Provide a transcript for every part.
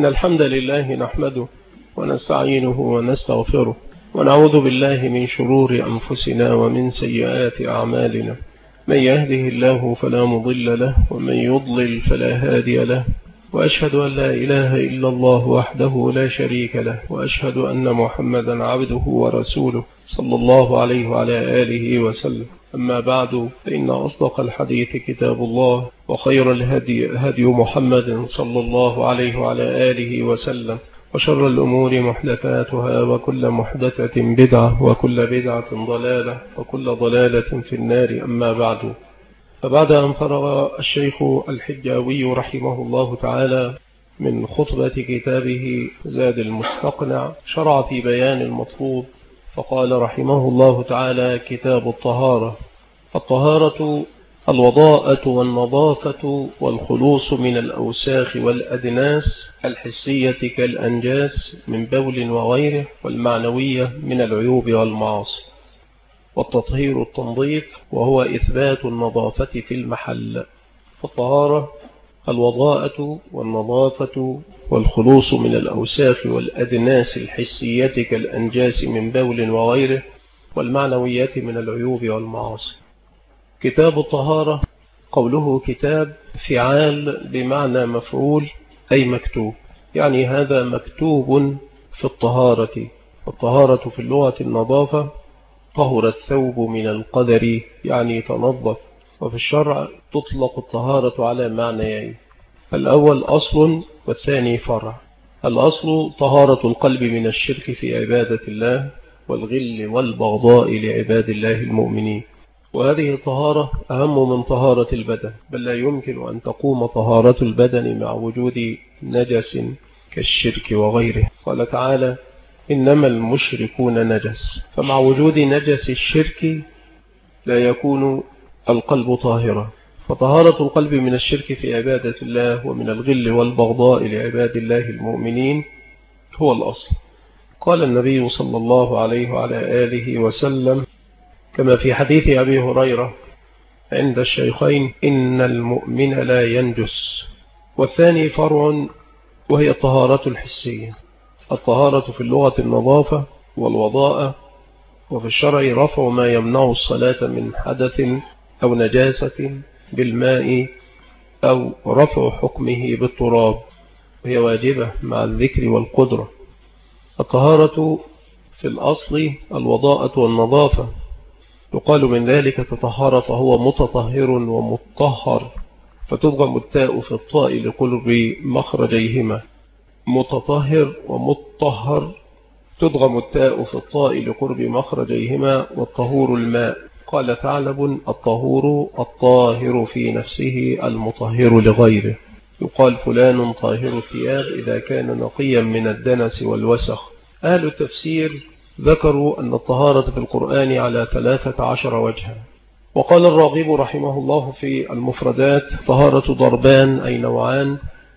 إن الحمد لله نحمده ونستعينه ونستغفره ونعوذ بالله من شرور أنفسنا ومن سيئات أعمالنا. من يهده الله فلا مضل له ومن يضلل فلا هادي له، وأشهد أن لا إله إلا الله وحده لا شريك له، وأشهد أن محمدا عبده ورسوله صلى الله عليه وعلى آله وسلم. أما بعد، فإن أصدق الحديث كتاب الله، وخير الهدي هدي محمد صلى الله عليه وعلى آله وسلم، وشر الأمور محدثاتها، وكل محدثة بدعة، وكل بدعة ضلالة، وكل ضلالة في النار. أما بعد، فبعد أن فرغ الشيخ الحجاوي رحمه الله تعالى من خطبة كتابه زاد المستقنع، شرع في بيان المطلوب، فقال رحمه الله تعالى: كتاب الطهارة. الطهارة الوضاءة والنظافة والخلوص من الأوساخ والأدناس الحسية كالأنجاس من بول وغيره، والمعنوية من العيوب والمعاصي. والتطهير التنظيف، وهو إثبات النظافة في المحل. فالطهارة الوضاءة والنظافة والخلوص من الأوساخ والأدناس الحسية كالأنجاس من بول وغيره، والمعنوية من العيوب والمعاصي. كتاب الطهارة، قوله كتاب فعال بمعنى مفعول، أي مكتوب، يعني هذا مكتوب في الطهارة. الطهارة في اللغة النظافة، طهر الثوب من القدر، يعني تنظف. وفي الشرع تطلق الطهارة على معنيين: الأول أصل، والثاني فرع. الأصل طهارة القلب من الشرك في عبادة الله والغل والبغضاء لعباد الله المؤمنين. وهذه الطهارة أهم من طهارة البدن، بل لا يمكن أن تقوم طهارة البدن مع وجود نجس كالشرك وغيره. قال تعالى: إنما المشركون نجس. فمع وجود نجس الشرك لا يكون القلب طاهرا. فطهارة القلب من الشرك في عبادة الله ومن الغل والبغضاء لعباد الله المؤمنين هو الأصل. قال النبي صلى الله عليه وعلى آله وسلم كما في حديث أبي هريرة عند الشيخين: إن المؤمن لا ينجس. والثاني فرع، وهي الطهارة الحسية. الطهارة في اللغة النظافة والوضاءة، وفي الشرع رفع ما يمنع الصلاة من حدث أو نجاسة بالماء، أو رفع حكمه بالتراب، وهي واجبة مع الذكر والقدرة. الطهارة في الأصل الوضاءة والنظافة، يقال من ذلك تطهر، فهو متطهر ومطهر، فتضغم التاء في الطاء لقرب مخرجيهما. متطهر ومطهر، تضغم التاء في الطاء لقرب مخرجيهما. والطهور الماء. قال ثعلب: الطهور الطاهر في نفسه المطهر لغيره. يقال فلان طاهر الثياب إذا كان نقيا من الدنس والوسخ. أهل التفسير ذكروا أن الطهارة في القرآن على 13 وجها. وقال الراغب رحمه الله في المفردات: طهارة ضربان، أي نوعان: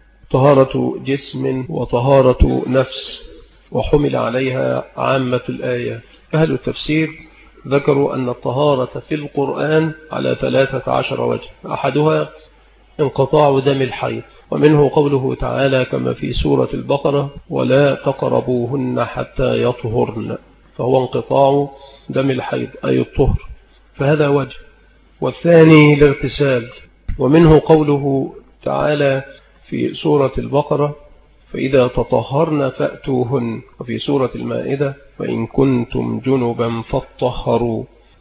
طهارة جسم وطهارة نفس، وحمل عليها عامة الآيات. أهل التفسير ذكروا أن الطهارة في القرآن على 13 وجه. أحدها انقطاع دم الحيض، ومنه قوله تعالى كما في سورة البقرة: ولا تقربوهن حتى يطهرن، فهو انقطاع دم الحيض أي الطهر، فهذا وجه. والثاني الاغتسال، ومنه قوله تعالى في سورة البقرة: فإذا تطهرن فأتوهن، وفي سورة المائدة: وإن كنتم جنبا فاطهروا.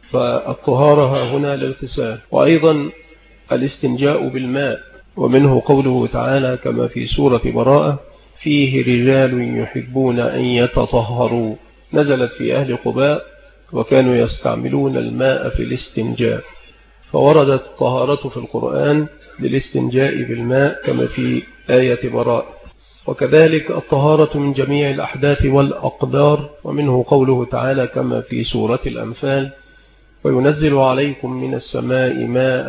فالطهارة هنا الاغتسال. وأيضا الاستنجاء بالماء، ومنه قوله تعالى كما في سورة براءة: فيه رجال يحبون أن يتطهروا، نزلت في أهل قباء وكانوا يستعملون الماء في الاستنجاء. فوردت الطهارة في القرآن للاستنجاء بالماء كما في آية براءة. وكذلك الطهارة من جميع الأحداث والأقدار، ومنه قوله تعالى كما في سورة الأنفال: وينزل عليكم من السماء ماء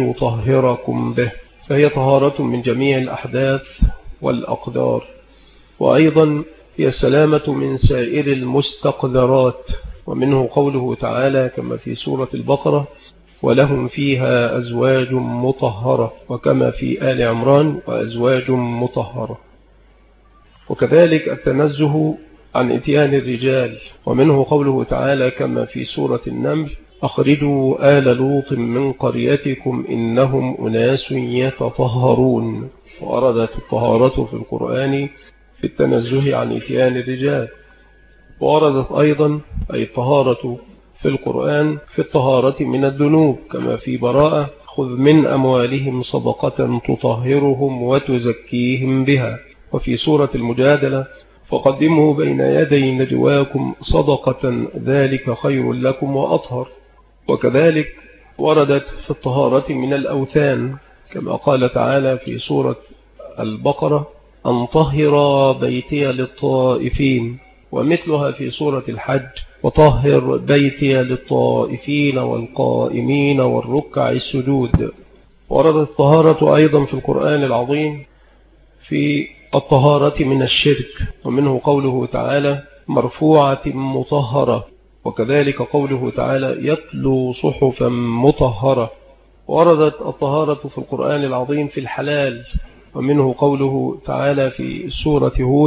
ليطهركم به. فهي طهارة من جميع الأحداث والأقدار. وأيضا هي السلامة من سائر المستقذرات، ومنه قوله تعالى كما في سورة البقرة: ولهم فيها أزواج مطهرة، وكما في آل عمران: وأزواج مطهرة. وكذلك التنزه عن إتيان الرجال، ومنه قوله تعالى كما في سورة النمل: أخرجوا آل لوط من قريتكم إنهم أناس يتطهرون. وردت الطهارة في القرآن في التنزه عن إتيان الرجال، وردت أيضا أي الطهارة في القرآن في الطهارة من الذنوب كما في براءة: خذ من أموالهم صدقة تطهرهم وتزكيهم بها. وفي سورة المجادلة: فقدموا بين يدي نجواكم صدقة ذلك خير لكم وأطهر. وكذلك وردت في الطهارة من الأوثان كما قال تعالى في سورة البقرة: أن طهر بيتي للطائفين، ومثلها في سورة الحج: وطهر بيتي للطائفين والقائمين والركع السجود. وردت الطهارة أيضا في القرآن العظيم في الطهارة من الشرك، ومنه قوله تعالى: مرفوعة مطهرة. وكذلك قوله تعالى: يتلو صحفا مطهرة. وردت الطهارة في القرآن العظيم في الحلال، ومنه قوله تعالى في سورة هود: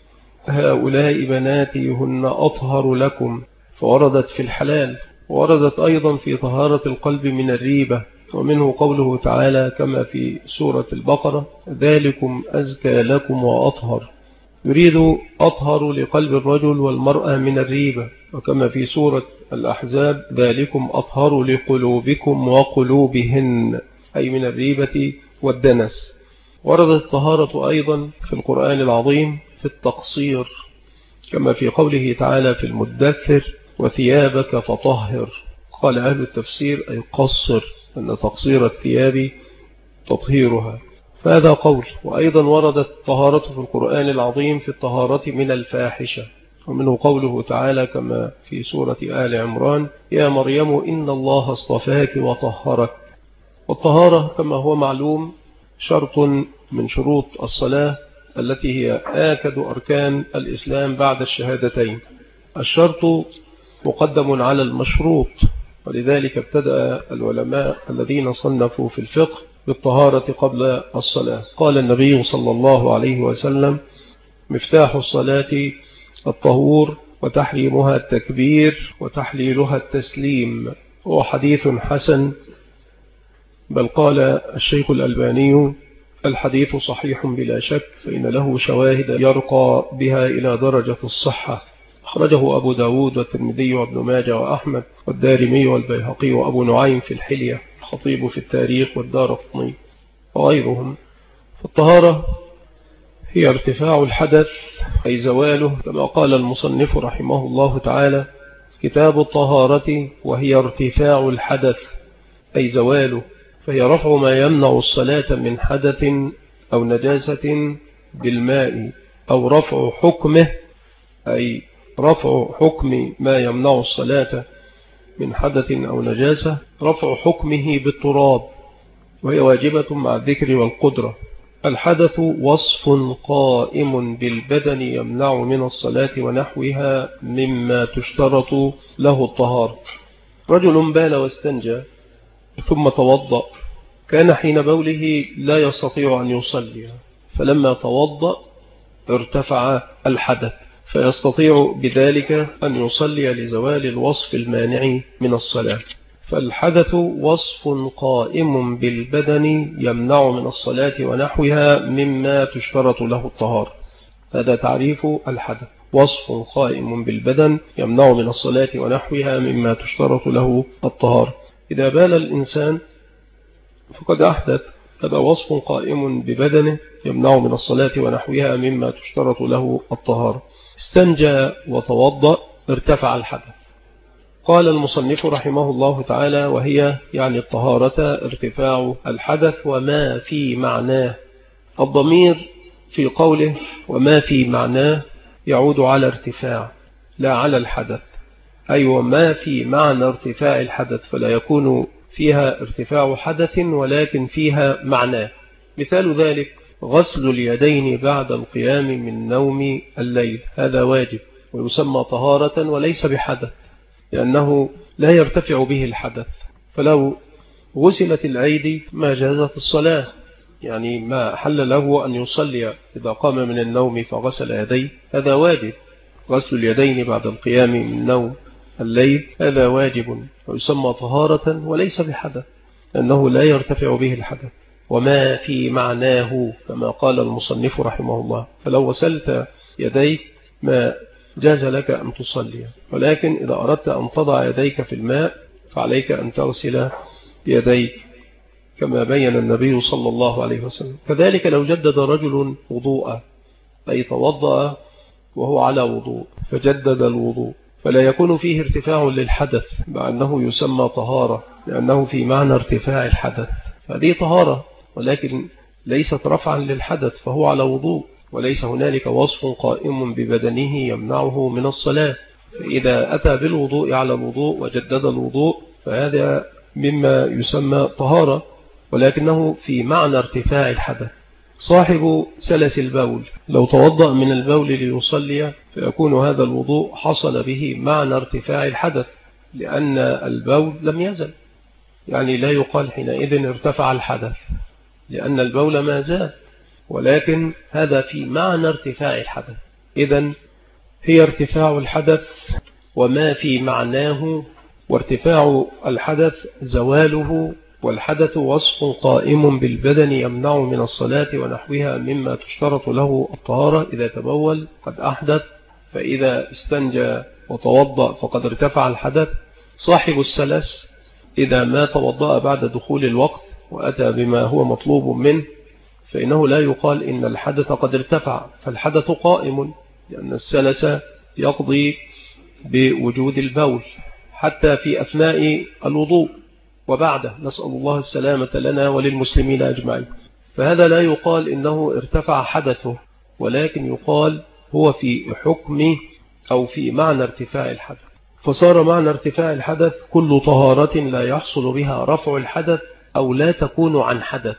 هؤلاء بناتي هن أطهر لكم. فوردت في الحلال. وردت أيضا في طهارة القلب من الريبة، ومنه قوله تعالى كما في سورة البقرة: ذلكم أزكى لكم وأطهر. يريد أطهر لقلب الرجل والمرأة من الريبة، وكما في سورة الأحزاب: ذلكم أطهر لقلوبكم وقلوبهن، أي من الريبة والدنس. وردت الطهارة أيضا في القرآن العظيم في التقصير كما في قوله تعالى في المدثر: وثيابك فطهر. قال أهل التفسير: أي قصر، أن تقصير الثياب تطهيرها. فهذا قول. وأيضا وردت الطهارة في القرآن العظيم في الطهارة من الفاحشة، ومنه قوله تعالى كما في سورة آل عمران: يا مريم إن الله اصطفاك وطهرك. والطهارة كما هو معلوم شرط من شروط الصلاة التي هي آكد أركان الإسلام بعد الشهادتين. الشرط مقدم على المشروط، ولذلك ابتدأ العلماء الذين صنفوا في الفقه بالطهارة قبل الصلاة. قال النبي صلى الله عليه وسلم: مفتاح الصلاة الطهور، وتحريمها التكبير، وتحليلها التسليم. هو حديث حسن، بل قال الشيخ الألباني: الحديث صحيح بلا شك، فإن له شواهد يرقى بها إلى درجة الصحة. أخرجه أبو داود والترمذي وابن ماجه وأحمد والدارمي والبيهقي وأبو نعيم في الحلية، الخطيب في التاريخ والدارقطني وغيرهم. فالطهارة هي ارتفاع الحدث أي زواله، كما قال المصنف رحمه الله تعالى: كتاب الطهارة، وهي ارتفاع الحدث أي زواله، فهي رفع ما يمنع الصلاة من حدث أو نجاسة بالماء، أو رفع حكمه أي رفع حكم ما يمنع الصلاة من حدث أو نجاسة، رفع حكمه بالتراب، وهي واجبة مع الذكر والقدرة. الحدث وصف قائم بالبدن يمنع من الصلاة ونحوها مما تشترط له الطهارة. رجل بال واستنجى ثم توضأ، كان حين بوله لا يستطيع أن يصلي، فلما توضأ ارتفع الحدث، فيستطيع بذلك أن يصلي لزوال الوصف المانع من الصلاة. فالحدث وصف قائم بالبدن يمنع من الصلاة ونحوها مما تشترط له الطهارة. هذا تعريف الحدث: وصف قائم بالبدن يمنع من الصلاة ونحوها مما تشترط له الطهارة. إذا بال الإنسان فقد أحدث، هذا وصف قائم ببدنه يمنع من الصلاة ونحوها مما تشترط له الطهارة. استنجى وتوضأ ارتفع الحدث. قال المصنف رحمه الله تعالى: وهي يعني الطهارة ارتفاع الحدث وما في معناه. الضمير في قوله وما في معناه يعود على ارتفاع لا على الحدث، أي وما في معنى ارتفاع الحدث، فلا يكون فيها ارتفاع حدث ولكن فيها معناه. مثال ذلك غسل اليدين بعد القيام من نوم الليل، هذا واجب ويسمى طهارة وليس بحدث، لأنه لا يرتفع به الحدث. فلو غسلت الأيدي ما جازت الصلاة، يعني ما حل له أن يصلي إذا قام من النوم فغسل يديه، هذا واجب. غسل اليدين بعد القيام من نوم الليل هذا واجب ويسمى طهارة وليس بحدث، أنه لا يرتفع به الحدث. وما في معناه كما قال المصنف رحمه الله، فلو غسلت يديك ما جاز لك أن تصلي، ولكن إذا أردت أن تضع يديك في الماء فعليك أن تغسل يديك كما بين النبي صلى الله عليه وسلم. كذلك لو جدد رجل وضوء، أي توضأ وهو على وضوء فجدد الوضوء، فلا يكون فيه ارتفاع للحدث مع أنه يسمى طهارة، لأنه في معنى ارتفاع الحدث، فهذه طهارة ولكن ليست رفعا للحدث، فهو على وضوء وليس هنالك وصف قائم ببدنه يمنعه من الصلاة. فإذا أتى بالوضوء على الوضوء وجدد الوضوء فهذا مما يسمى طهارة، ولكنه في معنى ارتفاع الحدث. صاحب سلس البول لو توضأ من البول ليصلي فيكون هذا الوضوء حصل به معنى ارتفاع الحدث، لأن البول لم يزل، يعني لا يقال حينئذ ارتفع الحدث لأن البول ما زال، ولكن هذا في معنى ارتفاع الحدث. إذن هي ارتفاع الحدث وما في معناه، وارتفاع الحدث زواله، والحدث وصف قائم بالبدن يمنع من الصلاة ونحوها مما تشترط له الطهارة. إذا تبول قد أحدث، فإذا استنجى وتوضأ فقد ارتفع الحدث. صاحب السلس إذا ما توضأ بعد دخول الوقت وأتى بما هو مطلوب منه فإنه لا يقال إن الحدث قد ارتفع، فالحدث قائم، لأن السلس يقضي بوجود البول حتى في أثناء الوضوء وبعده، نسأل الله السلامة لنا وللمسلمين أجمعين. فهذا لا يقال إنه ارتفع حدثه، ولكن يقال هو في حكم أو في معنى ارتفاع الحدث. فصار معنى ارتفاع الحدث كل طهارة لا يحصل بها رفع الحدث أو لا تكون عن حدث.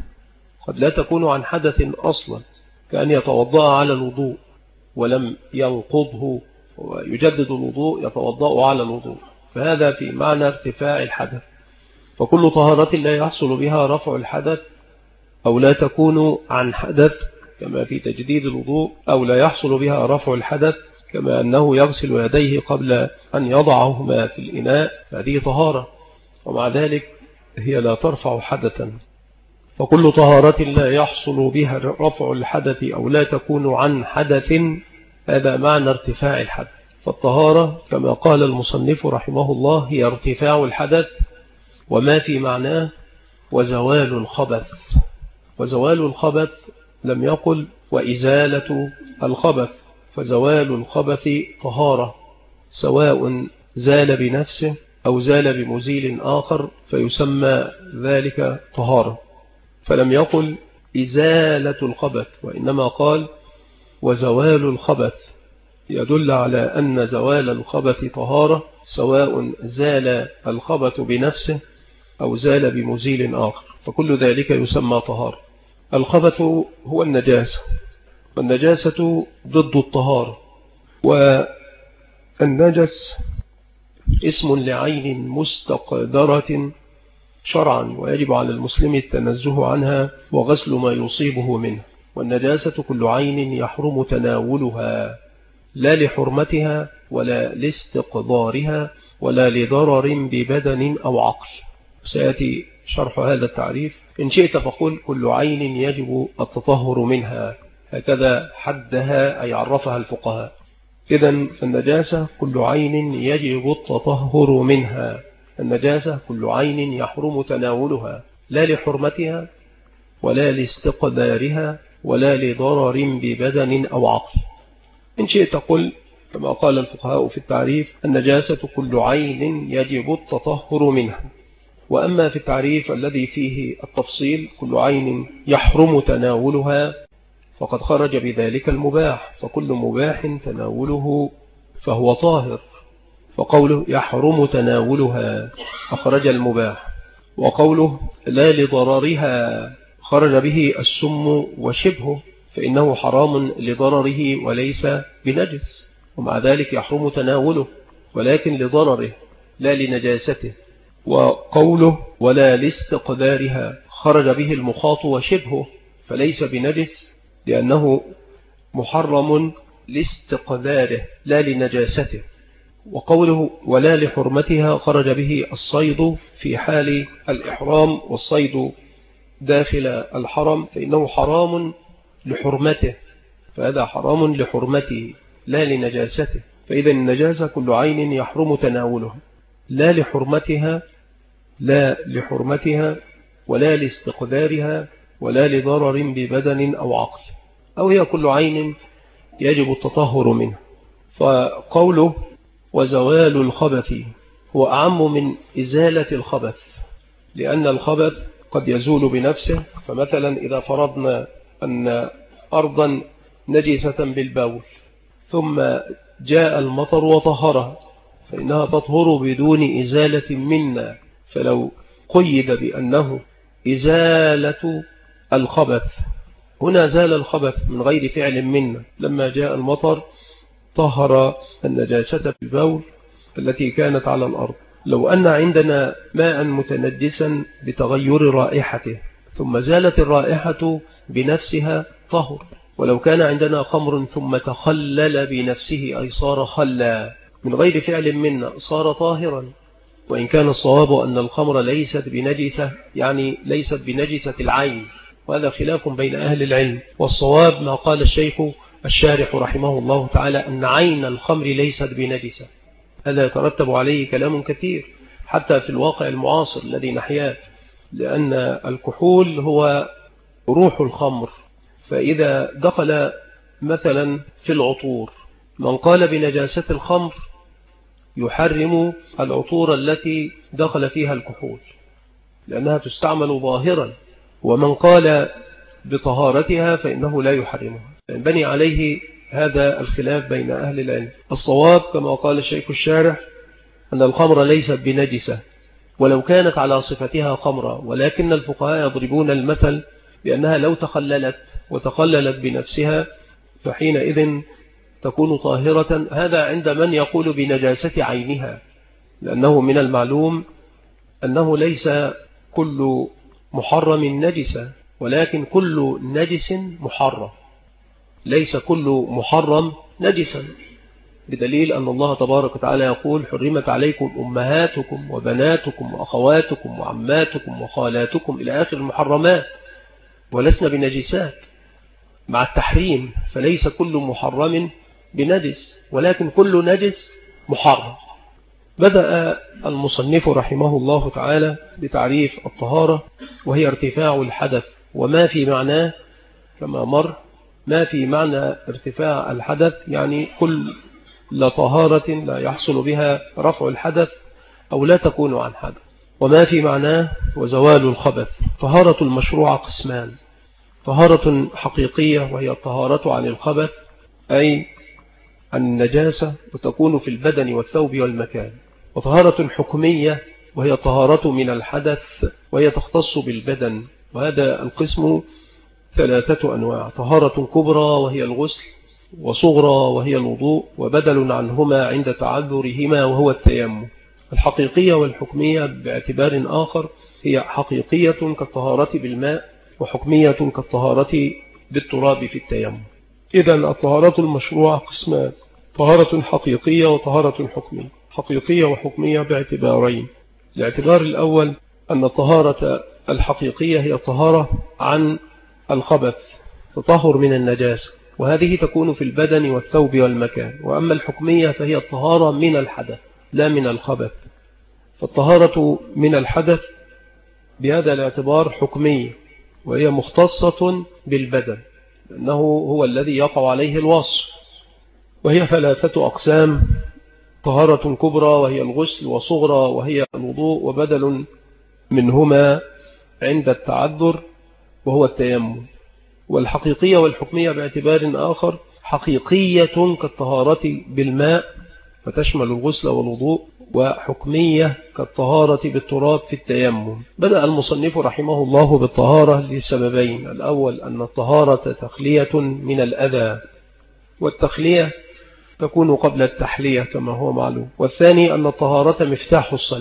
قد لا تكون عن حدث أصلا، كأن يتوضأ على الوضوء ولم ينقضه ويجدد الوضوء يتوضأ على الوضوء، فهذا في معنى ارتفاع الحدث. فكل طهارة لا يحصل بها رفع الحدث أو لا تكون عن حدث، كما في تجديد الوضوء، أو لا يحصل بها رفع الحدث كما أنه يغسل يديه قبل أن يضعهما في الإناء، فهذه طهارة، ومع ذلك هي لا ترفع حدثا. فكل طهارة لا يحصل بها رفع الحدث أو لا تكون عن حدث، هذا معنى ارتفاع الحدث. فالطهارة كما قال المصنف رحمه الله هي ارتفاع الحدث وما في معناه وزوال الخبث. وزوال الخبث لم يقل وإزالة الخبث، فزوال الخبث طهارة، سواء زال بنفسه أو زال بمزيل آخر فيسمى ذلك طهارة. فلم يقل إزالة الخبث، وإنما قال وزوال الخبث، يدل على أن زوال الخبث طهارة، سواء زال الخبث بنفسه أو زال بمزيل آخر، فكل ذلك يسمى طهارة. الخبث هو النجاسة، والنجاسة ضد الطهارة، والنجس اسم لعين مستقدرة شرعا، ويجب على المسلم التنزه عنها وغسل ما يصيبه منه. والنجاسة كل عين يحرم تناولها، لا لحرمتها ولا لاستقدارها ولا لضرر ببدن أو عقل. سيأتي شرح هذا التعريف. إن شئت فقل كل عين يجب التطهر منها، هكذا حدها أي عرفها الفقهاء. إذن فالنجاسة كل عين يجب التطهر منها. النجاسة كل عين يحرم تناولها، لا لحرمتها ولا لاستقدارها ولا لضرر ببدن أو عقل. إن شئت قل كما قال الفقهاء في التعريف النجاسة كل عين يجب التطهر منها. وأما في التعريف الذي فيه التفصيل كل عين يحرم تناولها فقد خرج بذلك المباح، فكل مباح تناوله فهو طاهر، فقوله يحرم تناولها أخرج المباح، وقوله لا لضررها خرج به السم وشبهه، فإنه حرام لضرره وليس بنجس، ومع ذلك يحرم تناوله ولكن لضرره لا لنجاسته. وقوله ولا لاستقدارها خرج به المخاط وشبهه فليس بنجس لأنه محرم لاستقداره لا لنجاسته. وقوله ولا لحرمتها خرج به الصيد في حال الإحرام، والصيد داخل الحرم فإنه حرام لحرمته، فهذا حرام لحرمته لا لنجاسته. فإذا النجاسة كل عين يحرم تناولها لا لحرمتها ولا لاستقدارها ولا لضرر ببدن أو عقل، أو هي كل عين يجب التطهر منه. فقوله وزوال الخبث هو أعم من إزالة الخبث، لأن الخبث قد يزول بنفسه. فمثلا إذا فرضنا أن أرضا نجسة بالبول ثم جاء المطر وطهرها فإنها تطهر بدون إزالة منا، فلو قيد بأنه إزالة الخبث هنا زال الخبث من غير فعل منا، لما جاء المطر طهر النجاسة بالبول التي كانت على الأرض. لو أن عندنا ماء متنجسا بتغير رائحته ثم زالت الرائحة بنفسها طهر، ولو كان عندنا خمر ثم تخلل بنفسه أي صار خلا من غير فعل منا صار طاهرا. وإن كان الصواب أن الخمر ليست بنجسة، يعني ليست بنجسة العين، وهذا خلاف بين أهل العلم. والصواب ما قال الشيخ الشارح رحمه الله تعالى أن عين الخمر ليست بنجسة. هذا يترتب عليه كلام كثير حتى في الواقع المعاصر الذي نحياه، لأن الكحول هو روح الخمر، فإذا دخل مثلا في العطور من قال بنجاسة الخمر يحرم العطور التي دخل فيها الكحول لأنها تستعمل ظاهرا، ومن قال بطهارتها فإنه لا يحرمها. ينبني عليه هذا الخلاف بين أهل العلم. الصواب كما قال الشيخ الشارح أن الخمر ليست بنجسة ولو كانت على صفتها خمرة، ولكن الفقهاء يضربون المثل بأنها لو تخللت بنفسها فحينئذ تكون طاهرة. هذا عند من يقول بنجاسة عينها، لأنه من المعلوم أنه ليس كل محرم نجسة، ولكن كل نجس محرم، ليس كل محرم نجسا، بدليل أن الله تبارك وتعالى يقول حرمت عليكم أمهاتكم وبناتكم وأخواتكم وعماتكم وخالاتكم إلى آخر المحرمات، ولسنا بنجسات مع التحريم. فليس كل محرم بنجس، ولكن كل نجس محرم. بدأ المصنف رحمه الله تعالى بتعريف الطهارة، وهي ارتفاع الحدث وما في معناه كما مر. ما في معنى ارتفاع الحدث يعني كل طهارة لا يحصل بها رفع الحدث أو لا تكون عن حدث. وما في معناه وزوال الخبث. طهارة المشروع قسمان: طهارة حقيقية وهي الطهارة عن الخبث أي النجاسة وتكون في البدن والثوب والمكان، وطهارة حكمية وهي الطهارة من الحدث وهي تختص بالبدن. وهذا القسم 3 أنواع: طهارة كبرى وهي الغسل، وصغرى وهي الوضوء، وبدل عنهما عند تعذرهما وهو التيمم. الحقيقية والحكمية باعتبار آخر هي حقيقية كالطهارة بالماء، وحكمية كالطهارة بالتراب في التيمم. إذن الطهارة المشروعة قسمان: طهارة حقيقية وطهارة حكمية. حقيقية وحكمية باعتبارين: الاعتبار الأول أن الطهارة الحقيقية هي الطهارة عن الخبث، تطهر من النجاسة، وهذه تكون في البدن والثوب والمكان. وأما الحكمية فهي الطهارة من الحدث لا من الخبث. فالطهارة من الحدث بهذا الاعتبار حكمية، وهي مختصة بالبدن لأنه هو الذي يقع عليه الوصف. وهي 3 أقسام: طهارة كبرى وهي الغسل، وصغرى وهي الوضوء، وبدل منهما عند التعذر وهو التيمم. والحقيقية والحكمية باعتبار آخر: حقيقية كالطهارة بالماء فتشمل الغسل والوضوء، وحكمية كالطهارة بالتراب في التيمم. بدأ المصنف رحمه الله بالطهارة لسببين: الأول أن الطهارة تخلية من الأذى، والتخلية تكون قبل التحلية كما هو معلوم. والثاني أن الطهارة مفتاح الصلاة،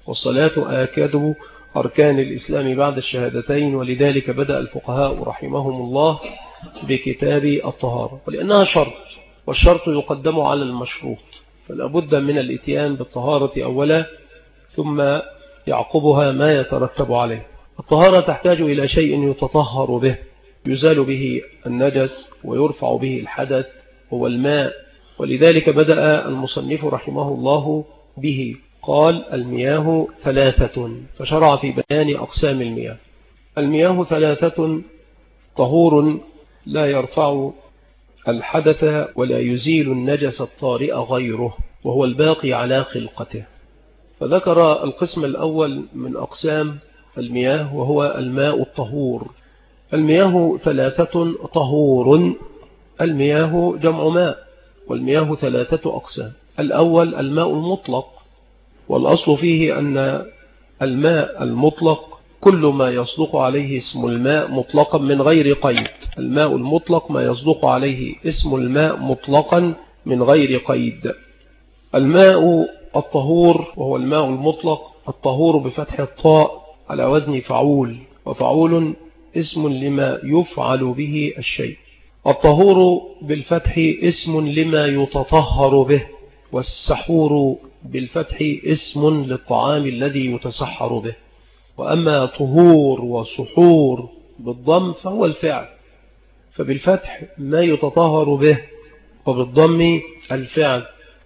والصلاة آكد أركان الإسلام بعد الشهادتين، ولذلك بدأ الفقهاء رحمهم الله بكتاب الطهارة، ولأنها شرط، والشرط يقدم على المشروط، فلا بد من الاتيان بالطهارة أولا ثم يعقبها ما يترتب عليه. الطهارة تحتاج إلى شيء يتطهر به، يزال به النجس ويرفع به الحدث، هو الماء، ولذلك بدأ المصنف رحمه الله به، قال المياه ثلاثة، فشرع في بيان أقسام المياه. المياه ثلاثة: طهور لا يرفع الحدث ولا يزيل النجس الطارئ غيره، وهو الباقي على خلقته. فذكر القسم الأول من أقسام المياه وهو الماء الطهور. المياه ثلاثة: طهور، المياه جمع ماء، والمياه ثلاثة أقسام. الأول الماء المطلق، والأصل فيه أن الماء المطلق كل ما يصدق عليه اسم الماء مطلقا من غير قيد. الماء المطلق ما يصدق عليه اسم الماء مطلقا من غير قيد. الماء الطهور وهو الماء المطلق، الطهور بفتح الطاء على وزن فعول، وفعول اسم لما يفعل به الشيء. الطهور بالفتح اسم لما يتطهر به، والسحور بالفتح اسم للطعام الذي يتسحر به. وأما طهور وسحور بالضم فهو الفعل، فبالفتح ما يتطهر به، وبالضم الفعل.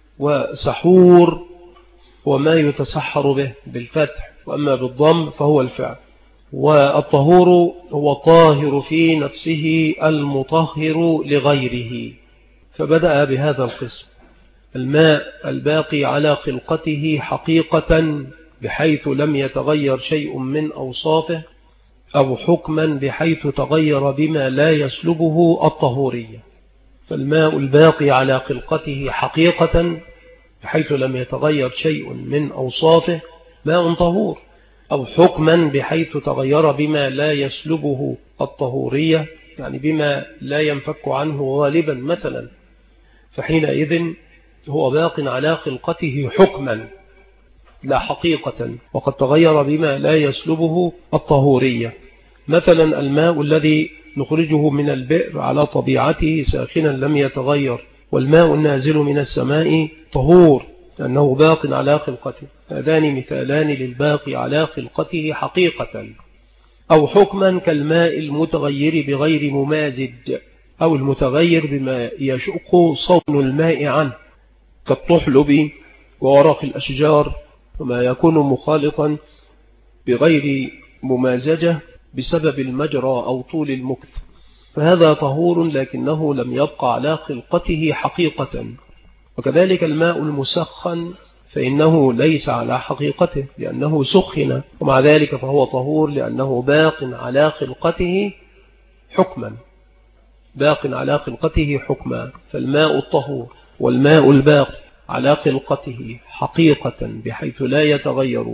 وسحور وما يتسحر به بالفتح، وأما بالضم فهو الفعل. والطهور هو طاهر في نفسه المطهر لغيره، فبدأ بهذا القسم: الماء الباقي على خلقته حقيقة بحيث لم يتغير شيء من أوصافه، أو حكما بحيث تغير بما لا يسلبه الطهورية. فالماء الباقي على خلقته حقيقة بحيث لم يتغير شيء من أوصافه ماء طهور، أو حكما بحيث تغير بما لا يسلبه الطهورية، يعني بما لا ينفك عنه غالبا مثلا، فحينئذ هو باق على خلقته حكما لا حقيقة، وقد تغير بما لا يسلبه الطهورية. مثلا الماء الذي نخرجه من البئر على طبيعته ساخنا لم يتغير، والماء النازل من السماء طهور لأنه باق على خلقته. هذان مثالان للباقي على خلقته حقيقة. أو حكما كالماء المتغير بغير ممازج، أو المتغير بما يشق صون الماء عنه، كالطحلب وورق الأشجار، وما يكون مخالطا بغير ممازجة بسبب المجرى أو طول المكث، فهذا طهور لكنه لم يبقى على خلقته حقيقة. وكذلك الماء المسخن فإنه ليس على حقيقته لأنه سخن، ومع ذلك فهو طهور لأنه باق على خلقته حكما، باق على خلقته حكما. فالماء الطهور والماء الباقي على خلقته حقيقة بحيث لا يتغير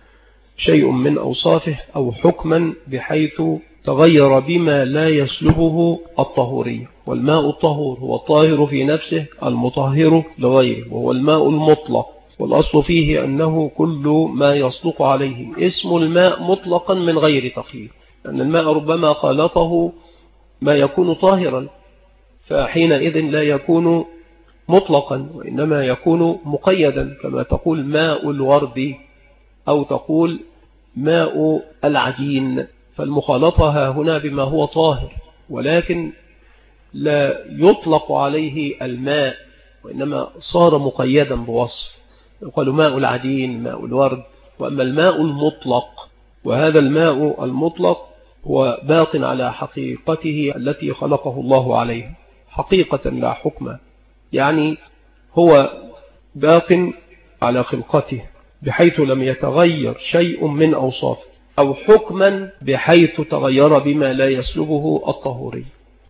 شيء من أوصافه، أو حكما بحيث تغير بما لا يسلبه الطهورية. والماء الطهور هو الطاهر في نفسه المطهر لغيره، وهو الماء المطلق، والأصل فيه أنه كل ما يصدق عليه اسم الماء مطلقا من غير تقييد، لأن الماء ربما خالطه ما يكون طاهرا، فحينئذ لا يكون مطلقا وإنما يكون مقيدا، كما تقول ماء الورد أو تقول ماء العجين. فالمخالطة هنا بما هو طاهر، ولكن لا يطلق عليه الماء، وإنما صار مقيدا بوصف، يقال ماء العجين، ماء الورد. وأما الماء المطلق، وهذا الماء المطلق هو باق على حقيقته التي خلقه الله عليها حقيقة لا حكما، يعني هو باق على خلقته بحيث لم يتغير شيء من أوصافه، أو حكما بحيث تغير بما لا يسلبه الطهوري.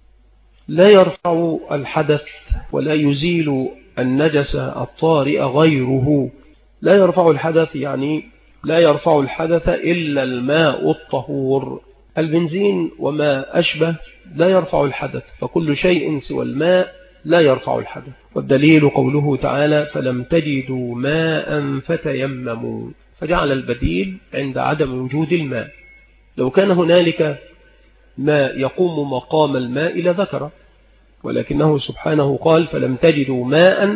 لا يرفع الحدث ولا يزيل النجس الطارئ غيره. لا يرفع الحدث يعني لا يرفع الحدث إلا الماء الطهور. البنزين وما أشبه لا يرفع الحدث، فكل شيء سوى الماء لا يرفع الحدث. والدليل قوله تعالى: فلم تجدوا ماء فتيمموا. فجعل البديل عند عدم وجود الماء. لو كان هنالك ما يقوم مقام الماء لذكره، ولكنه سبحانه قال فلم تجدوا ماء،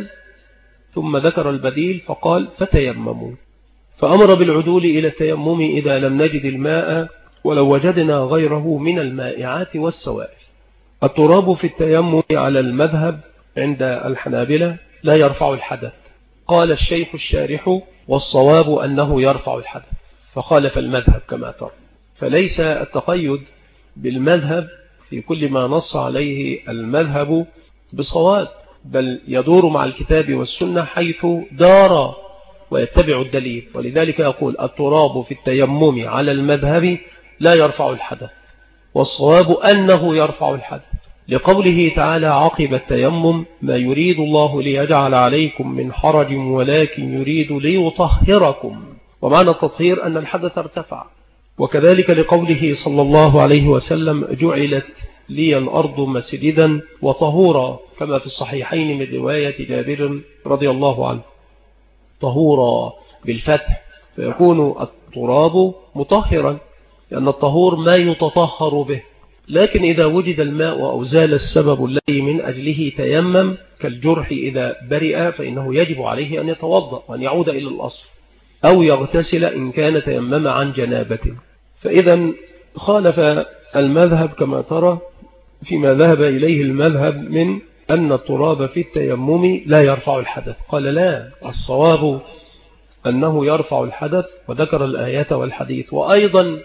ثم ذكر البديل فقال فتيمموا، فأمر بالعدول إلى التيمم إذا لم نجد الماء ولو وجدنا غيره من المائعات والسوائل. التراب في التيمم على المذهب عند الحنابلة لا يرفع الحدث. قال الشيخ الشارح والصواب أنه يرفع الحدث، فخالف المذهب كما ترى. فليس التقيد بالمذهب في كل ما نص عليه المذهب بصواب، بل يدور مع الكتاب والسنة حيث دار ويتبع الدليل. ولذلك يقول التراب في التيمم على المذهب لا يرفع الحدث، والصواب أنه يرفع الحدث، لقوله تعالى عقب التيمم ما يريد الله ليجعل عليكم من حرج ولكن يريد ليطهركم. ومعنى التطهير أن الحدث ارتفع. وكذلك لقوله صلى الله عليه وسلم جعلت لي الأرض مسجدا وطهورا، كما في الصحيحين من رواية جابر رضي الله عنه، طهورا بالفتح، فيكون التراب مطهرا، لأن الطهور ما يتطهر به. لكن إذا وجد الماء أو زال السبب الذي من أجله تيمم كالجرح إذا برئ فإنه يجب عليه أن يتوضأ وأن يعود إلى الأصل، أو يغتسل إن كان تيمم عن جنابة. فإذا خالف المذهب كما ترى فيما ذهب إليه المذهب من أن التراب في التيمم لا يرفع الحدث. قال لا، الصواب أنه يرفع الحدث، وذكر الآيات والحديث. وأيضا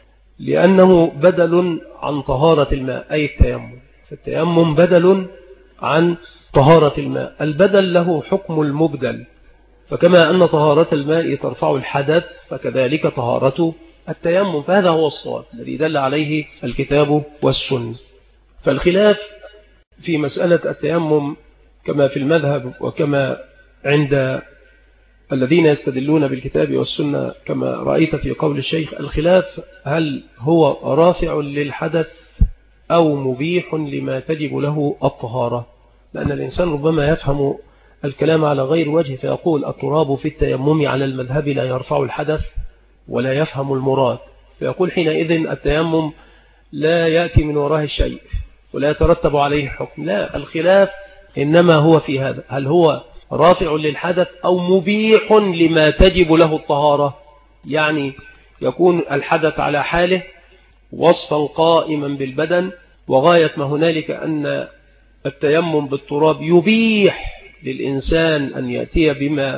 لأنه بدل عن طهارة الماء، أي التيمم، فالتيمم بدل عن طهارة الماء، البدل له حكم المبدل. فكما أن طهارة الماء ترفع الحدث فكذلك طهارة التيمم، فهذا هو الصواب الذي دل عليه الكتاب والسنة. فالخلاف في مسألة التيمم كما في المذهب وكما عند الذين يستدلون بالكتاب والسنة كما رأيت في قول الشيخ، الخلاف هل هو رافع للحدث أو مبيح لما تجب له الطهارة، لأن الإنسان ربما يفهم الكلام على غير وجه فيقول التراب في التيمم على المذهب لا يرفع الحدث ولا يفهم المراد، فيقول حينئذ التيمم لا يأتي من وراه الشيء ولا يترتب عليه حكم. لا، الخلاف إنما هو في هذا، هل هو رافع للحدث أو مبيح لما تجب له الطهارة، يعني يكون الحدث على حاله وصفا قائما بالبدن، وغاية ما هنالك أن التيمم بالتراب يبيح للإنسان أن يأتي بما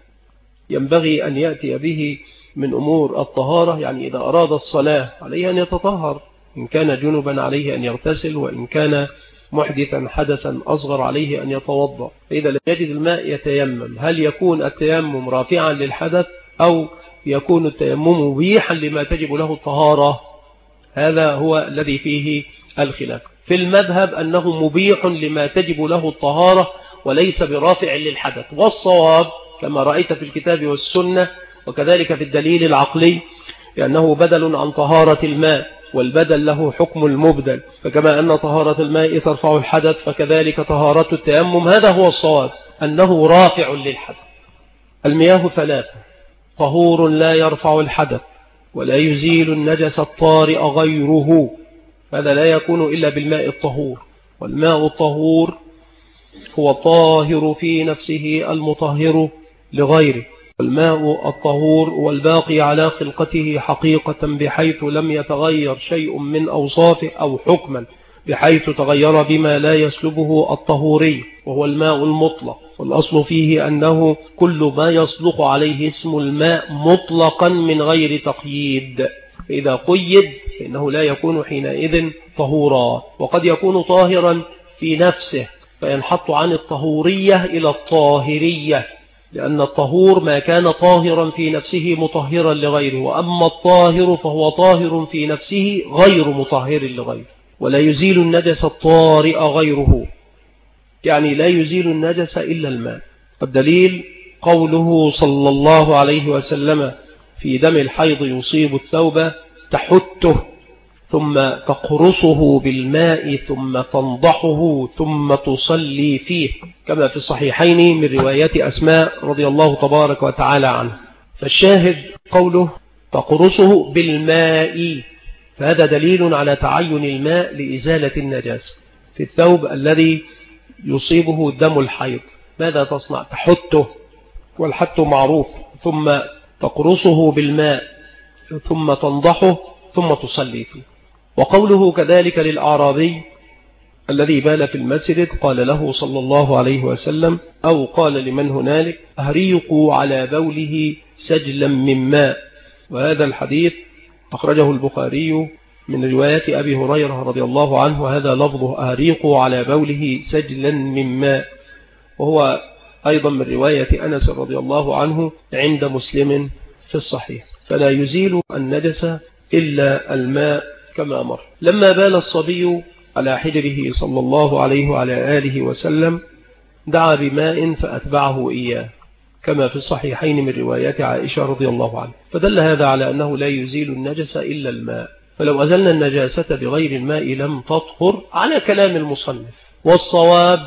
ينبغي أن يأتي به من أمور الطهارة. يعني إذا أراد الصلاة عليه أن يتطهر، إن كان جنبا عليه أن يغتسل، وإن كان محدثا حدثا أصغر عليه أن يتوضأ. فإذا لم يجد الماء يتيمم، هل يكون التيمم رافعا للحدث أو يكون التيمم مبيحا لما تجب له الطهارة؟ هذا هو الذي فيه الخلاف. في المذهب أنه مبيح لما تجب له الطهارة وليس برافع للحدث، والصواب كما رأيت في الكتاب والسنة وكذلك في الدليل العقلي لأنه بدل عن طهارة الماء، والبدل له حكم المبدل، فكما أن طهارة الماء ترفع الحدث فكذلك طهارة التيمم، هذا هو الصواب أنه رافع للحدث. المياه ثلاثة: طهور لا يرفع الحدث، ولا يزيل النجس الطارئ غيره، هذا لا يكون إلا بالماء الطهور. والماء الطهور هو طاهر في نفسه المطهر لغيره، والماء الطهور والباقي على خلقته حقيقة بحيث لم يتغير شيء من أوصافه، أو حكما بحيث تغير بما لا يسلبه الطهوري، وهو الماء المطلق. والأصل فيه أنه كل ما يصدق عليه اسم الماء مطلقا من غير تقييد، فإذا قيد فإنه لا يكون حينئذ طهورا. وقد يكون طاهرا في نفسه فينحط عن الطهورية إلى الطاهرية، لأن الطهور ما كان طاهرا في نفسه مطهرا لغيره، وأما الطاهر فهو طاهر في نفسه غير مطهر لغيره. ولا يزيل النجس الطارئ غيره، يعني لا يزيل النجس إلا الماء. الدليل قوله صلى الله عليه وسلم في دم الحيض يصيب الثوب تحته ثم تقرصه بالماء ثم تنضحه ثم تصلي فيه، كما في الصحيحين من روايات أسماء رضي الله تبارك وتعالى عنه. فالشاهد قوله تقرصه بالماء، فهذا دليل على تعين الماء لإزالة النجاسة في الثوب الذي يصيبه دم الحيض. ماذا تصنع؟ تحته، والحت معروف، ثم تقرصه بالماء، ثم تنضحه، ثم تصلي فيه. وقوله كذلك للأعرابي الذي بال في المسجد قال له صلى الله عليه وسلم أو قال لمن هنالك أهريقوا على بوله سجلا من ماء. وهذا الحديث أخرجه البخاري من رواية أبي هريرة رضي الله عنه، هذا لفظه أهريقوا على بوله سجلا من ماء، وهو أيضا من رواية أنس رضي الله عنه عند مسلم في الصحيح. فلا يزيل النجس إلا الماء كما مر. لما بال الصبي على حجره صلى الله عليه وعلى آله وسلم دعا بماء فأتبعه إياه، كما في الصحيحين من روايات عائشة رضي الله عنها. فدل هذا على أنه لا يزيل النجس إلا الماء، فلو أزلنا النجاسة بغير الماء لم تطهر على كلام المصنف. والصواب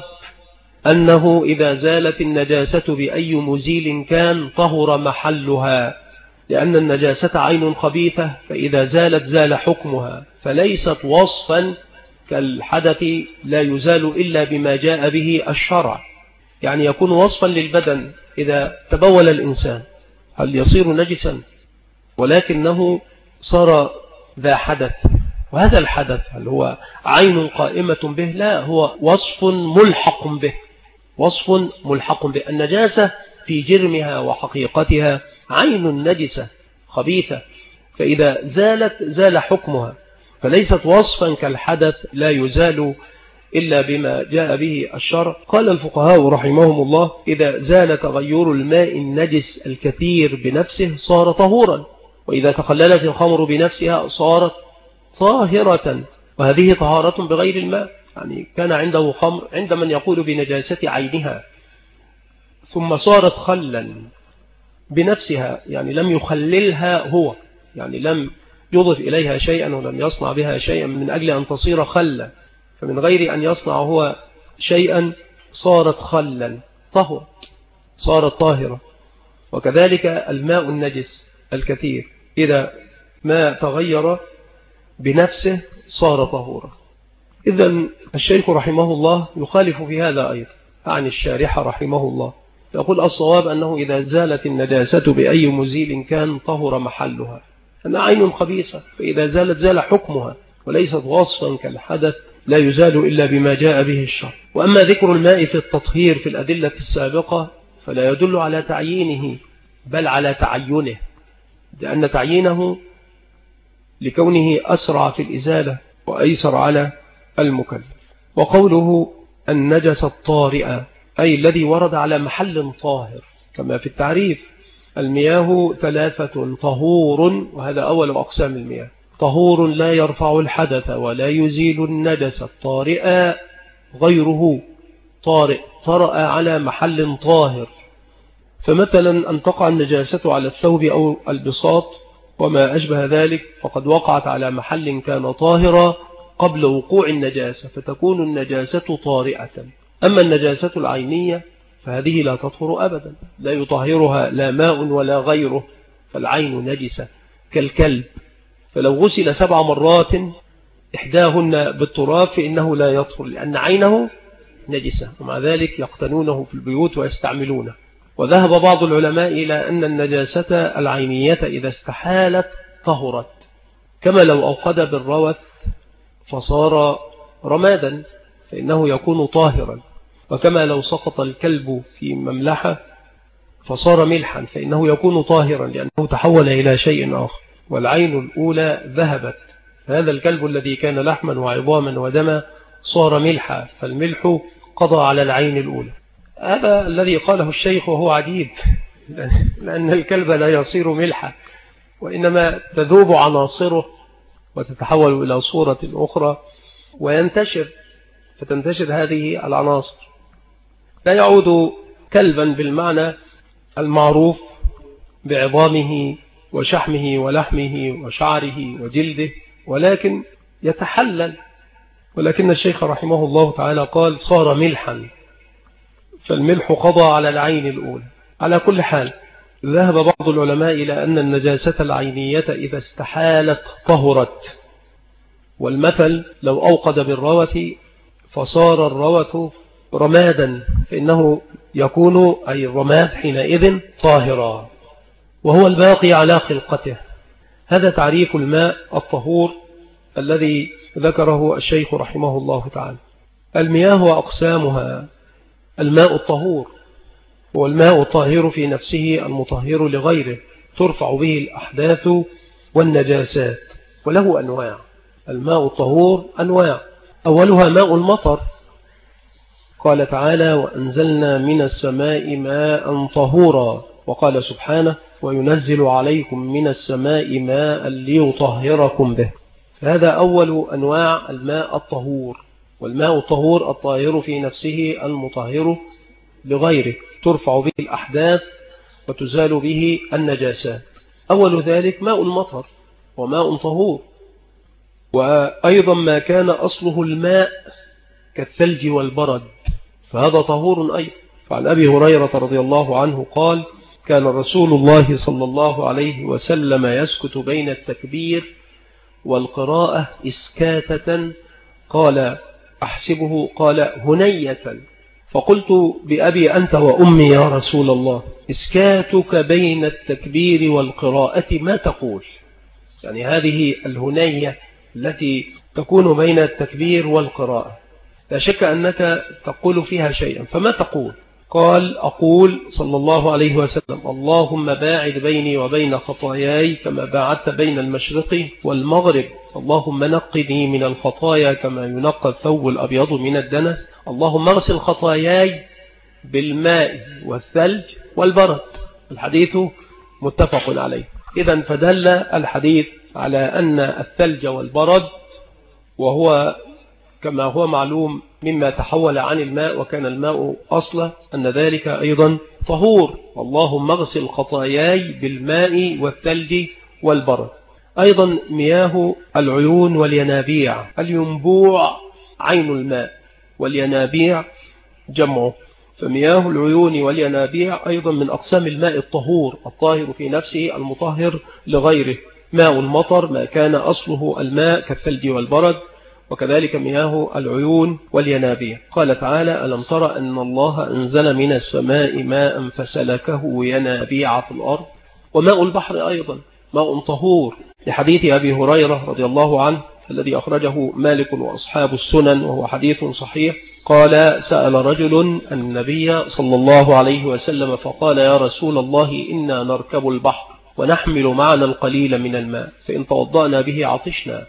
أنه إذا زالت النجاسة بأي مزيل كان طهر محلها، لأن النجاسة عين خبيثة، فإذا زالت زال حكمها، فليست وصفا كالحدث لا يزال إلا بما جاء به الشرع. يعني يكون وصفا للبدن، إذا تبول الإنسان هل يصير نجسا؟ ولكنه صار ذا حدث، وهذا الحدث هل هو عين قائمة به؟ لا، هو وصف ملحق به، وصف ملحق به. النجاسة في جرمها وحقيقتها عين نجسة خبيثة، فإذا زالت زال حكمها، فليست وصفا كالحدث لا يزال إلا بما جاء به الشرع. قال الفقهاء رحمهم الله إذا زال تغير الماء النجس الكثير بنفسه صار طهورا، وإذا تخللت الخمر بنفسها صارت طاهرة، وهذه طهارة بغير الماء. يعني كان عنده خمر عند من يقول بنجاسة عينها، ثم صارت خلا بنفسها، يعني لم يخللها هو، يعني لم يضف إليها شيئا ولم يصنع بها شيئا من أجل أن تصير خلا، فمن غير أن يصنع هو شيئا صارت خلا طهر، صارت طاهرة. وكذلك الماء النجس الكثير إذا ما تغير بنفسه صار طهورا. إذن الشيخ رحمه الله يخالف في هذا أيضا عن الشارح رحمه الله، يقول الصواب أنه إذا زالت النجاسة بأي مزيل كان طهر محلها، أنها عين خبيثة، فإذا زالت زال حكمها، وليست وصفا كالحدث لا يزال إلا بما جاء به الشرع. وأما ذكر الماء في التطهير في الأدلة السابقة فلا يدل على تعيينه بل على تعينه، لأن تعيينه لكونه أسرع في الإزالة وأيسر على المكلف. وقوله النجس الطارئة أي الذي ورد على محل طاهر، كما في التعريف المياه ثلاثة طهور، وهذا أول أقسام المياه، طهور لا يرفع الحدث ولا يزيل النجس، الطارئة غيره طارئ طرأ على محل طاهر. فمثلا أن تقع النجاسة على الثوب أو البساط وما أشبه ذلك فقد وقعت على محل كان طاهرا قبل وقوع النجاسة، فتكون النجاسة طارئة. أما النجاسة العينية فهذه لا تطهر أبدا، لا يطهرها لا ماء ولا غيره، فالعين نجسة كالكلب، فلو غسل 7 مرات إحداهن بالتراب فإنه لا يطهر لأن عينه نجسة، ومع ذلك يقتنونه في البيوت ويستعملونه. وذهب بعض العلماء إلى أن النجاسة العينية إذا استحالت طهرت، كما لو أوقد بالروث فصار رمادا فإنه يكون طاهرا، وكما لو سقط الكلب في مملحة فصار ملحا فإنه يكون طاهرا لأنه تحول إلى شيء آخر. والعين الأولى ذهبت، هذا الكلب الذي كان لحما وعظاما ودما صار ملحا، فالملح قضى على العين الأولى. هذا الذي قاله الشيخ وهو عجيب، لأن الكلب لا يصير ملحا، وإنما تذوب عناصره وتتحول إلى صورة أخرى وينتشر، فتنتشر هذه العناصر، لا يعود كلبا بالمعنى المعروف بعظامه وشحمه ولحمه وشعره وجلده، ولكن يتحلل. ولكن الشيخ رحمه الله تعالى قال صار ملحا، فالملح قضى على العين الأولى. على كل حال ذهب بعض العلماء إلى أن النجاسة العينية إذا استحالت طهرت، والمثل لو أوقد بالروث فصار الروث رمادا فإنه يكون أي الرماد حينئذ طاهرا، وهو الباقي على خلقته. هذا تعريف الماء الطهور الذي ذكره الشيخ رحمه الله تعالى. المياه وأقسامها: الماء الطهور هو الماء الطاهر في نفسه المطهر لغيره، ترفع به الأحداث والنجاسات، وله أنواع. الماء الطهور أنواع، أولها ماء المطر، قال تعالى: وأنزلنا من السماء ماء طهورا، وقال سبحانه: وينزل عليكم من السماء ماء ليطهركم به. هذا أول أنواع الماء الطهور. والماء الطهور الطاهر في نفسه المطهر لغيره، ترفع به الأحداث وتزال به النجاسات. أول ذلك ماء المطر وماء طهور. وأيضا ما كان أصله الماء كالثلج والبرد فهذا طهور أيضا. فعن أبي هريرة رضي الله عنه قال: كان رسول الله صلى الله عليه وسلم يسكت بين التكبير والقراءة إسكاتة، قال أحسبه قال هنية، فقلت: بأبي أنت وأمي يا رسول الله، إسكاتك بين التكبير والقراءة ما تقول؟ يعني هذه الهنية التي تكون بين التكبير والقراءة لا شك أنك تقول فيها شيئا، فما تقول؟ قال: أقول صلى الله عليه وسلم: اللهم باعد بيني وبين خطاياي كما باعدت بين المشرق والمغرب، اللهم نقني من الخطايا كما ينقى الثوب الأبيض من الدنس، اللهم اغسل خطاياي بالماء والثلج والبرد. الحديث متفق عليه. إذن فدل الحديث على أن الثلج والبرد، وهو كما هو معلوم مما تحول عن الماء وكان الماء أصله، أن ذلك أيضا طهور. اللهم اغسل خطاياي بالماء والثلج والبرد. أيضا مياه العيون والينابيع، الينبوع عين الماء والينابيع جمعه، فمياه العيون والينابيع أيضا من أقسام الماء الطهور الطاهر في نفسه المطهر لغيره. ماء المطر ما كان أصله الماء كالثلج والبرد، وكذلك مياه العيون والينابيع. قال تعالى: ألم تر أن الله أنزل من السماء ماء فسلكه ينابيع في الأرض. وماء البحر أيضا ماء طهور، لحديث أبي هريرة رضي الله عنه الذي أخرجه مالك وأصحاب السنن وهو حديث صحيح. قال: سأل رجل النبي صلى الله عليه وسلم فقال: يا رسول الله، إنا نركب البحر ونحمل معنا القليل من الماء، فإن توضأنا به عطشنا،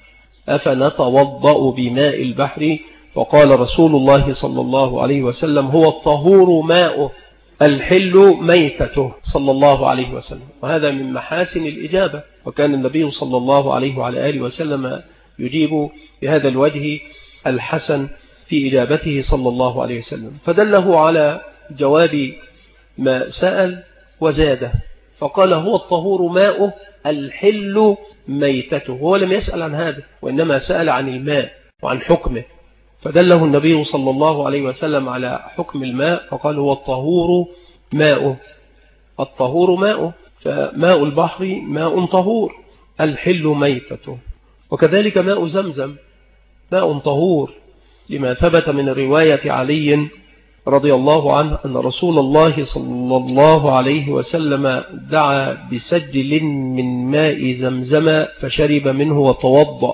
أفنتوضأ بماء البحر؟ فقال رسول الله صلى الله عليه وسلم: هو الطهور ماؤه الحل ميتته، صلى الله عليه وسلم. وهذا من محاسن الإجابة، وكان النبي صلى الله عليه وعلى آله وسلم يجيب بهذا الوجه الحسن في إجابته صلى الله عليه وسلم، فدله على جواب ما سأل وزاده، فقال: هو الطهور ماؤه الحل ميتته. هو لم يسأل عن هذا، وإنما سأل عن الماء وعن حكمه، فدله النبي صلى الله عليه وسلم على حكم الماء، فقال: هو الطهور ماؤه. الطهور ماؤه، فماء البحر ماء طهور الحل ميتته. وكذلك ماء زمزم ماء طهور، لما ثبت من رواية علي رضي الله عنه أن رسول الله صلى الله عليه وسلم دعا بسجل من ماء زمزم فشرب منه وتوضأ.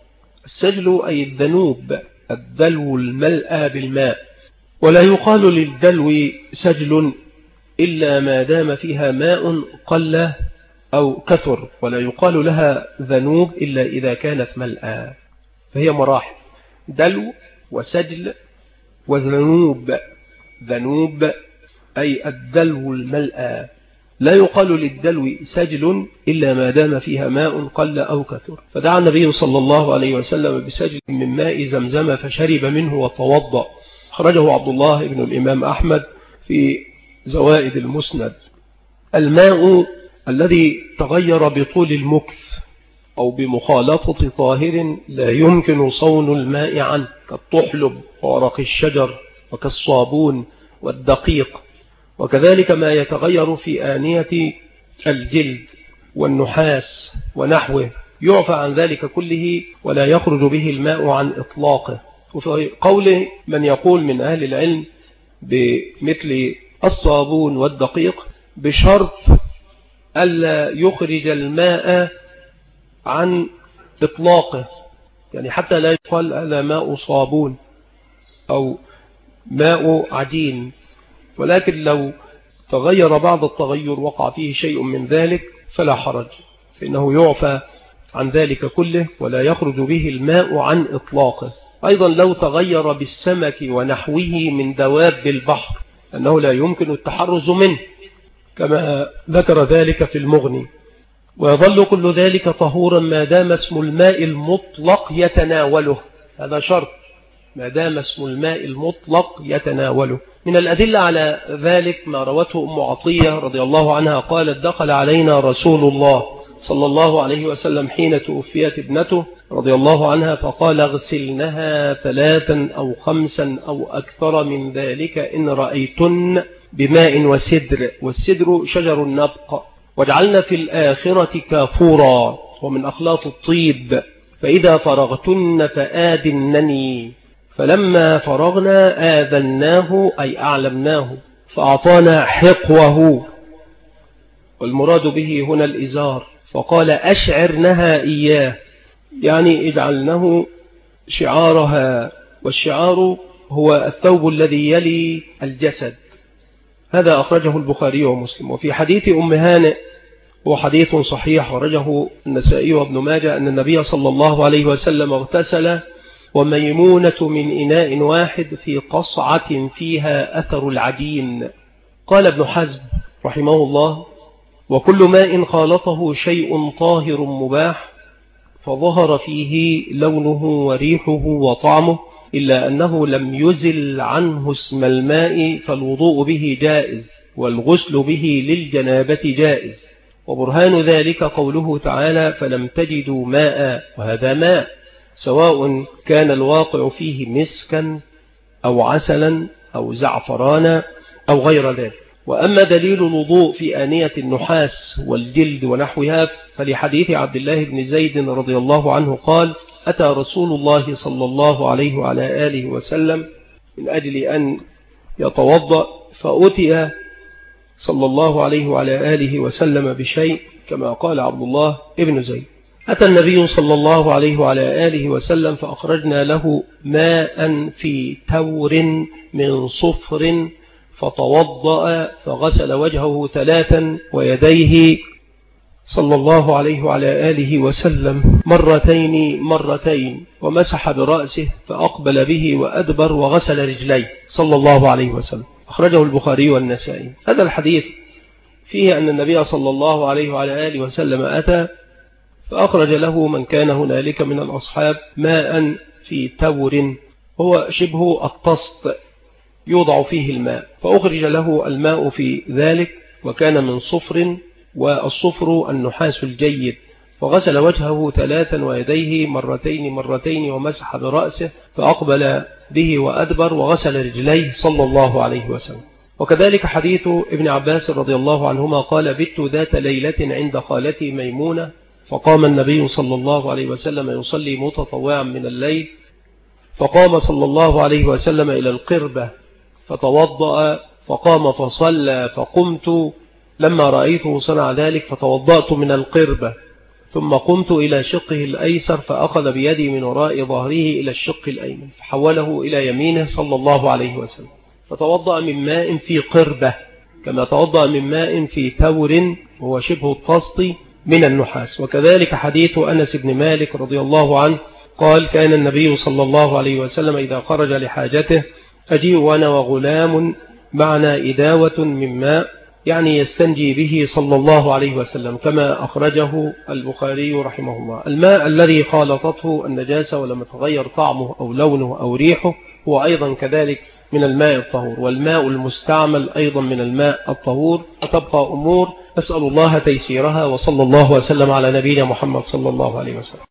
السجل أي الذنوب، الدلو الملأى بالماء، ولا يقال للدلو سجل إلا ما دام فيها ماء قل أو كثر، ولا يقال لها ذنوب إلا إذا كانت ملأى، فهي مراحل: دلو وسجل وذنوب. ذنوب أي الدلو الملأى. لا يقال للدلو سجل إلا ما دام فيها ماء قل أو كثر. فدعا النبي صلى الله عليه وسلم بسجل من ماء زمزم فشرب منه وتوضأ. خرجه عبد الله بن الإمام أحمد في زوائد المسند. الماء الذي تغير بطول المكث أو بمخالطة طاهر لا يمكن صون الماء عنه، كالطحلب وورق الشجر وكالصابون والدقيق. وكذلك ما يتغير في آنية الجلد والنحاس ونحوه يعفى عن ذلك كله ولا يخرج به الماء عن إطلاقه. وفي قول من يقول من أهل العلم بمثل الصابون والدقيق بشرط ألا يخرج الماء عن إطلاقه، يعني حتى لا يقال هذا ماء صابون أو ماء عجين، ولكن لو تغير بعض التغير وقع فيه شيء من ذلك فلا حرج، فإنه يعفى عن ذلك كله ولا يخرج به الماء عن إطلاقه. أيضا لو تغير بالسمك ونحوه من دواب البحر أنه لا يمكن التحرز منه كما ذكر ذلك في المغني، ويظل كل ذلك طهورا ما دام اسم الماء المطلق يتناوله. هذا شرط، ما دام اسم الماء المطلق يتناوله. من الأدلة على ذلك ما روته أم عطية رضي الله عنها قالت: دخل علينا رسول الله صلى الله عليه وسلم حين توفيت ابنته رضي الله عنها فقال: اغسلنها 3 أو 5 أو أكثر من ذلك إن رأيتن بماء وسدر، والسدر شجر النبق، واجعلنا في الآخرة كافورا ومن أخلاط الطيب، فإذا فرغتن فآذنني. فلما فرغنا آذناه أي أعلمناه فأعطانا حقوه، والمراد به هنا الإزار، فقال: أشعرنها إياه، يعني اجعلنه شعارها، والشعار هو الثوب الذي يلي الجسد. هذا أخرجه البخاري ومسلم. وفي حديث أم هانئ هو حديث صحيح ورجه النسائي وابن ماجه أن النبي صلى الله عليه وسلم اغتسل وميمونة من إناء واحد في قصعة فيها أثر العجين. قال ابن حزم رحمه الله: وكل ماء خالطه شيء طاهر مباح فظهر فيه لونه وريحه وطعمه إلا أنه لم يزل عنه اسم الماء فالوضوء به جائز والغسل به للجنابة جائز. وبرهان ذلك قوله تعالى: فلم تجدوا ماء، وهذا ماء سواء كان الواقع فيه مسكا أو عسلا أو زعفرانا أو غير ذلك. وأما دليل الوضوء في آنية النحاس والجلد ونحوها فلحديث عبد الله بن زيد رضي الله عنه قال: أتى رسول الله صلى الله عليه وعلى آله وسلم من أجل أن يتوضأ، فأتي صلى الله عليه وعلى آله وسلم بشيء كما قال عبد الله ابن زيد. أتى النبي صلى الله عليه وعلى آله وسلم فأخرجنا له ماء في تور من صفر فتوضأ فغسل وجهه 3 ويديه صلى الله عليه وعلى آله وسلم مرتين ومسح برأسه فأقبل به وأدبر وغسل رجليه صلى الله عليه وسلم. أخرجه البخاري والنسائي. هذا الحديث فيه أن النبي صلى الله عليه وعلى آله وسلم أتى فأخرج له من كان هنالك من الأصحاب ماء في تور، هو شبه الطست يوضع فيه الماء، فأخرج له الماء في ذلك وكان من صفر، والصفر النحاس الجيد، فغسل وجهه 3 ويديه مرتين ومسح برأسه فأقبل به وأدبر وغسل رجليه صلى الله عليه وسلم. وكذلك حديث ابن عباس رضي الله عنهما قال: بت ذات ليلة عند خالتي ميمونة فقام النبي صلى الله عليه وسلم يصلي متطوعا من الليل، فقام صلى الله عليه وسلم إلى القربة فتوضأ فقام فصلى، فقمت لما رأيته صنع ذلك فتوضأت من القربة، ثم قمت إلى شقه الأيسر فأخذ بيدي من وراء ظهره إلى الشق الأيمن فحوله إلى يمينه صلى الله عليه وسلم، فتوضأ من ماء في قربة كما توضأ من ماء في تور وهو شبه الطست من النحاس. وكذلك حديث أنس بن مالك رضي الله عنه قال: كان النبي صلى الله عليه وسلم إذا خرج لحاجته أجيء وأنا وغلام معنا إداوة من ماء، يعني يستنجي به صلى الله عليه وسلم، كما أخرجه البخاري رحمه الله. الماء الذي خالطته النجاسة ولم يتغير طعمه أو لونه أو ريحه هو أيضا كذلك من الماء الطهور، والماء المستعمل أيضا من الماء الطهور. وتبقى أمور أسأل الله تيسيرها، وصلى الله وسلم على نبينا محمد صلى الله عليه وسلم.